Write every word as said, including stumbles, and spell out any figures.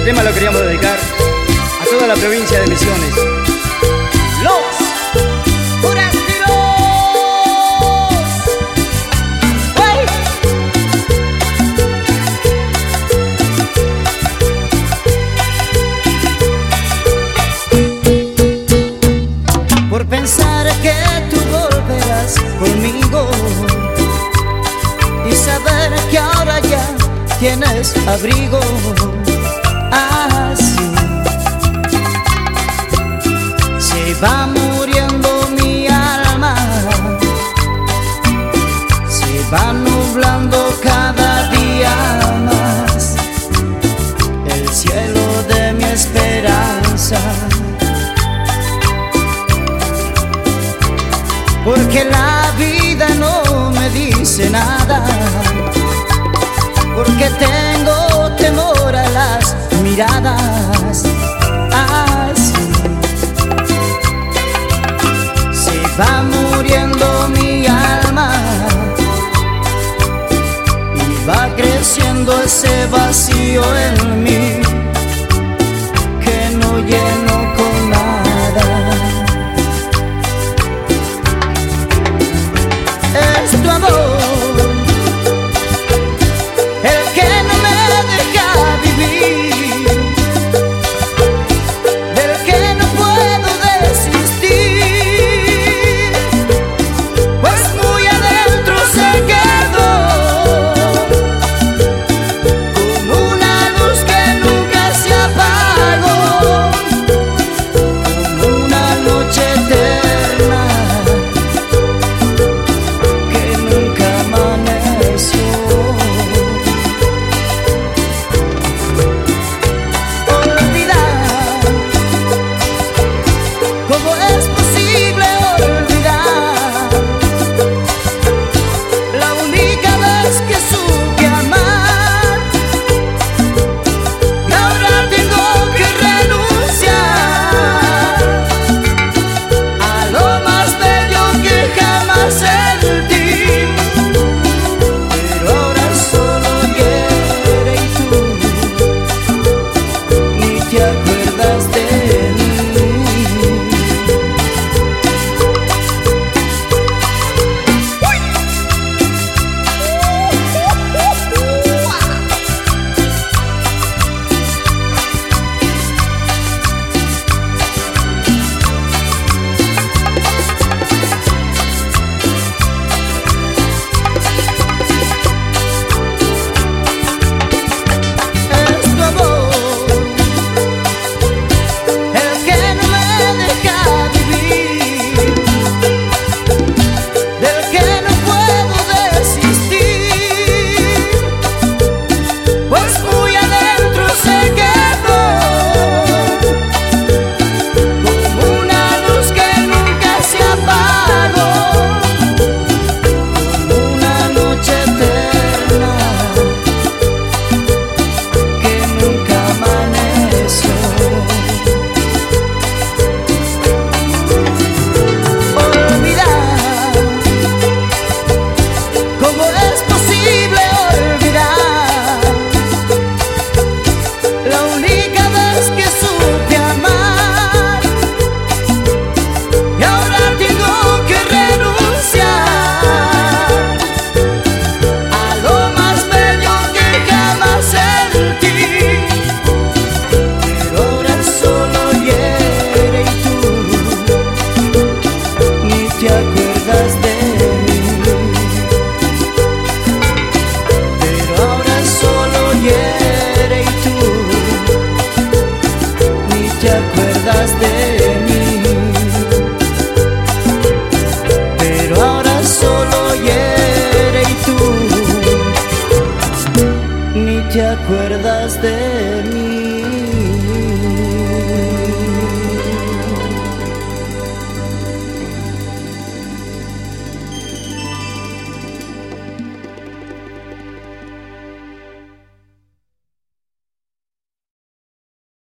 Este tema lo queríamos dedicar a toda la provincia de Misiones. Los Forasteros. ¡Hey! Por pensar que tú volverás conmigo y saber que ahora ya tienes abrigo. Así se va muriendo mi alma, se va nublando cada día más el cielo de mi esperanza, porque la vida no me dice nada, porque tengo temor a las miradas. Así se va muriendo mi alma y va creciendo ese vacío en